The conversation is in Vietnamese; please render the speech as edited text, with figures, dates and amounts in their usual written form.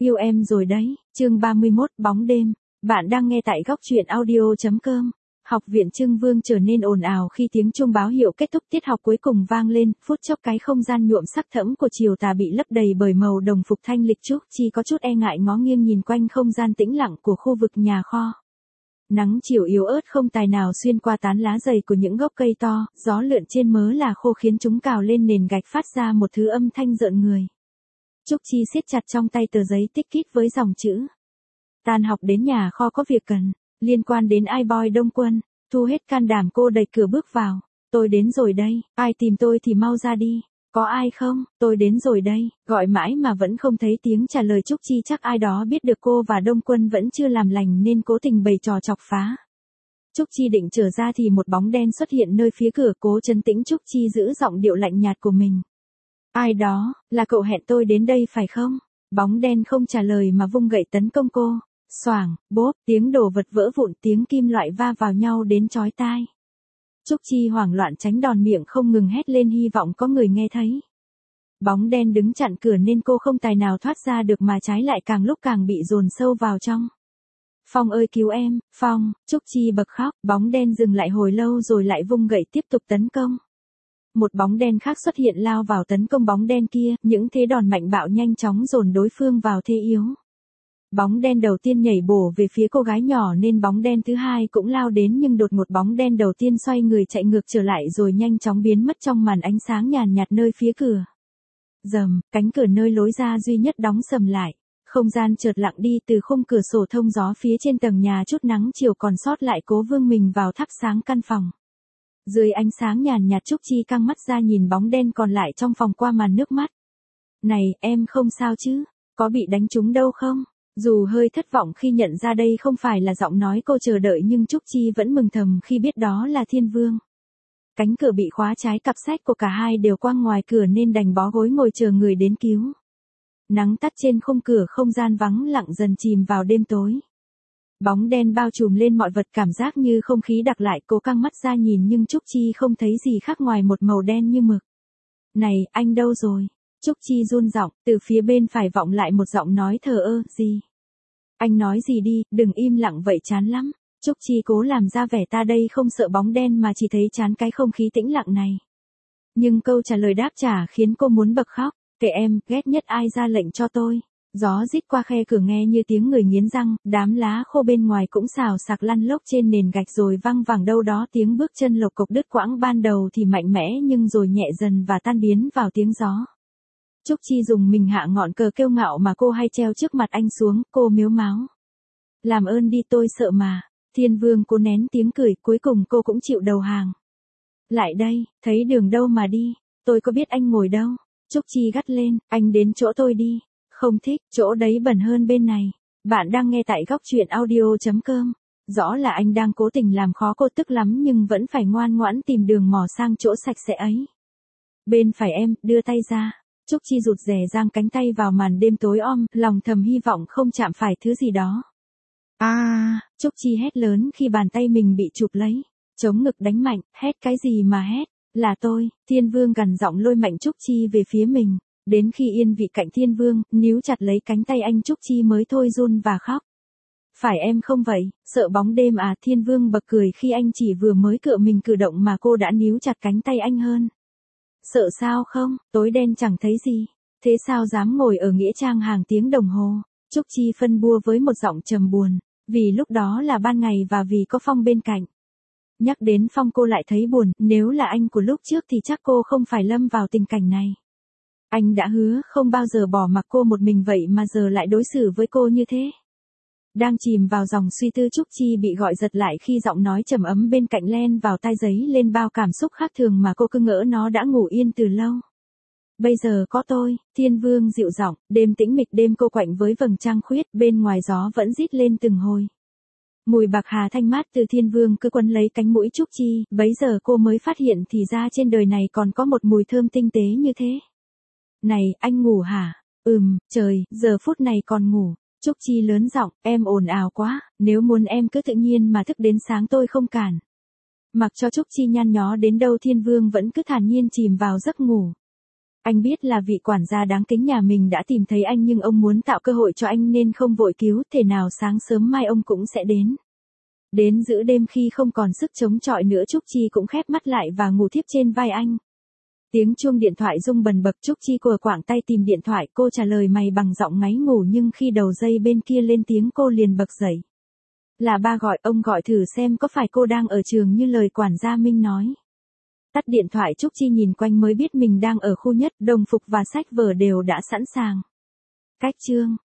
Yêu em rồi đấy, chương 31 bóng đêm. Bạn đang nghe tại góc truyện audio.com. Học viện Trưng Vương trở nên ồn ào khi tiếng chuông báo hiệu kết thúc tiết học cuối cùng vang lên, phút chốc cái không gian nhuộm sắc thẫm của chiều tà bị lấp đầy bởi màu đồng phục thanh lịch. Trúc Chi có chút e ngại ngó nghiêng nhìn quanh không gian tĩnh lặng của khu vực nhà kho. Nắng chiều yếu ớt không tài nào xuyên qua tán lá dày của những gốc cây to, gió lượn trên mớ là khô khiến chúng cào lên nền gạch phát ra một thứ âm thanh rợn người. Trúc Chi siết chặt trong tay tờ giấy tích kít với dòng chữ. Tan học đến nhà kho có việc cần, liên quan đến iBoy Đông Quân. Thu hết can đảm cô đẩy cửa bước vào. Tôi đến rồi đây, ai tìm tôi thì mau ra đi. Có ai không, tôi đến rồi đây. Gọi mãi mà vẫn không thấy tiếng trả lời. Trúc Chi chắc ai đó biết được cô và Đông Quân vẫn chưa làm lành nên cố tình bày trò chọc phá. Trúc Chi định trở ra thì một bóng đen xuất hiện nơi phía cửa. Cố trấn tĩnh, Trúc Chi giữ giọng điệu lạnh nhạt của mình. Ai đó, là cậu hẹn tôi đến đây phải không? Bóng đen không trả lời mà vung gậy tấn công cô. Xoảng, bốp, tiếng đồ vật vỡ vụn, tiếng kim loại va vào nhau đến chói tai. Trúc Chi hoảng loạn tránh đòn, miệng không ngừng hét lên hy vọng có người nghe thấy. Bóng đen đứng chặn cửa nên cô không tài nào thoát ra được mà trái lại càng lúc càng bị dồn sâu vào trong. Phong ơi cứu em, Phong, Trúc Chi bật khóc. Bóng đen dừng lại hồi lâu rồi lại vung gậy tiếp tục tấn công. Một bóng đen khác xuất hiện lao vào tấn công bóng đen kia, những thế đòn mạnh bạo nhanh chóng dồn đối phương vào thế yếu. Bóng đen đầu tiên nhảy bổ về phía cô gái nhỏ nên bóng đen thứ hai cũng lao đến, nhưng đột ngột bóng đen đầu tiên xoay người chạy ngược trở lại rồi nhanh chóng biến mất trong màn ánh sáng nhàn nhạt nơi phía cửa. Rầm, cánh cửa nơi lối ra duy nhất đóng sầm lại. Không gian chợt lặng đi, từ khung cửa sổ thông gió phía trên tầng nhà chút nắng chiều còn sót lại cố vương mình vào thắp sáng căn phòng. Dưới ánh sáng nhàn nhạt, Trúc Chi căng mắt ra nhìn bóng đen còn lại trong phòng qua màn nước mắt. Này, em không sao chứ? Có bị đánh trúng đâu không? Dù hơi thất vọng khi nhận ra đây không phải là giọng nói cô chờ đợi nhưng Trúc Chi vẫn mừng thầm khi biết đó là Thiên Vương. Cánh cửa bị khóa trái, cặp sách của cả hai đều quăng ngoài cửa nên đành bó gối ngồi chờ người đến cứu. Nắng tắt trên khung cửa, không gian vắng lặng dần chìm vào đêm tối. Bóng đen bao trùm lên mọi vật, cảm giác như không khí đặc lại. Cố căng mắt ra nhìn nhưng Trúc Chi không thấy gì khác ngoài một màu đen như mực. Này, anh đâu rồi? Trúc Chi run giọng, từ phía bên phải vọng lại một giọng nói thờ ơ, gì? Anh nói gì đi, đừng im lặng vậy chán lắm. Trúc Chi cố làm ra vẻ ta đây không sợ bóng đen mà chỉ thấy chán cái không khí tĩnh lặng này. Nhưng câu trả lời đáp trả khiến cô muốn bật khóc. Kệ em, ghét nhất ai ra lệnh cho tôi. Gió rít qua khe cửa nghe như tiếng người nghiến răng, đám lá khô bên ngoài cũng xào xạc lăn lóc trên nền gạch rồi văng vẳng đâu đó. Tiếng bước chân lộc cộc đứt quãng, ban đầu thì mạnh mẽ nhưng rồi nhẹ dần và tan biến vào tiếng gió. Trúc Chi dùng mình hạ ngọn cờ kiêu ngạo mà cô hay treo trước mặt anh xuống, cô mếu máo. Làm ơn đi, tôi sợ mà. Thiên Vương cố nén tiếng cười, cuối cùng cô cũng chịu đầu hàng. Lại đây, thấy đường đâu mà đi, tôi có biết anh ngồi đâu. Trúc Chi gắt lên, anh đến chỗ tôi đi. Không thích, chỗ đấy bẩn hơn bên này. Bạn đang nghe tại góc truyện audio.com. Rõ là anh đang cố tình làm khó cô, tức lắm nhưng vẫn phải ngoan ngoãn tìm đường mò sang chỗ sạch sẽ ấy. Bên phải em, đưa tay ra. Trúc Chi rụt rè giang cánh tay vào màn đêm tối om, lòng thầm hy vọng không chạm phải thứ gì đó. Trúc Chi hét lớn khi bàn tay mình bị chụp lấy. Chống ngực đánh mạnh, hét cái gì mà hét, là tôi. Thiên Vương gằn giọng lôi mạnh Trúc Chi về phía mình. Đến khi yên vị cạnh Thiên Vương, níu chặt lấy cánh tay anh, Trúc Chi mới thôi run và khóc. Phải em không vậy, sợ bóng đêm à? Thiên Vương bật cười khi anh chỉ vừa mới cựa mình cử động mà cô đã níu chặt cánh tay anh hơn. Sợ sao không, tối đen chẳng thấy gì. Thế sao dám ngồi ở nghĩa trang hàng tiếng đồng hồ? Trúc Chi phân bua với một giọng trầm buồn. Vì lúc đó là ban ngày và vì có Phong bên cạnh. Nhắc đến Phong cô lại thấy buồn, nếu là anh của lúc trước thì chắc cô không phải lâm vào tình cảnh này. Anh đã hứa không bao giờ bỏ mặc cô một mình vậy mà giờ lại đối xử với cô như thế. Đang chìm vào dòng suy tư, Trúc Chi bị gọi giật lại khi giọng nói trầm ấm bên cạnh len vào tai, giấy lên bao cảm xúc khác thường mà cô cứ ngỡ nó đã ngủ yên từ lâu. Bây giờ có tôi. Thiên Vương dịu giọng. Đêm tĩnh mịch, đêm cô quạnh với vầng trăng khuyết, bên ngoài gió vẫn rít lên từng hồi. Mùi bạc hà thanh mát từ Thiên Vương cứ quấn lấy cánh mũi Trúc Chi, bấy giờ cô mới phát hiện thì ra trên đời này còn có một mùi thơm tinh tế như thế. Này, anh ngủ hả? Trời, giờ phút này còn ngủ. Trúc Chi lớn giọng, em ồn ào quá, nếu muốn em cứ tự nhiên mà thức đến sáng tôi không cản. Mặc cho Trúc Chi nhăn nhó đến đâu Thiên Vương vẫn cứ thản nhiên chìm vào giấc ngủ. Anh biết là vị quản gia đáng kính nhà mình đã tìm thấy anh nhưng ông muốn tạo cơ hội cho anh nên không vội cứu, thể nào sáng sớm mai ông cũng sẽ đến. Đến giữa đêm khi không còn sức chống chọi nữa Trúc Chi cũng khép mắt lại và ngủ thiếp trên vai anh. Tiếng chuông điện thoại rung bần bật, Trúc Chi cùa quảng tay tìm điện thoại, cô trả lời mày bằng giọng ngáy ngủ nhưng khi đầu dây bên kia lên tiếng cô liền bật dậy. Là ba gọi, ông gọi thử xem có phải cô đang ở trường như lời quản gia Minh nói. Tắt điện thoại Trúc Chi nhìn quanh mới biết mình đang ở khu nhất, đồng phục và sách vở đều đã sẵn sàng. Cách chương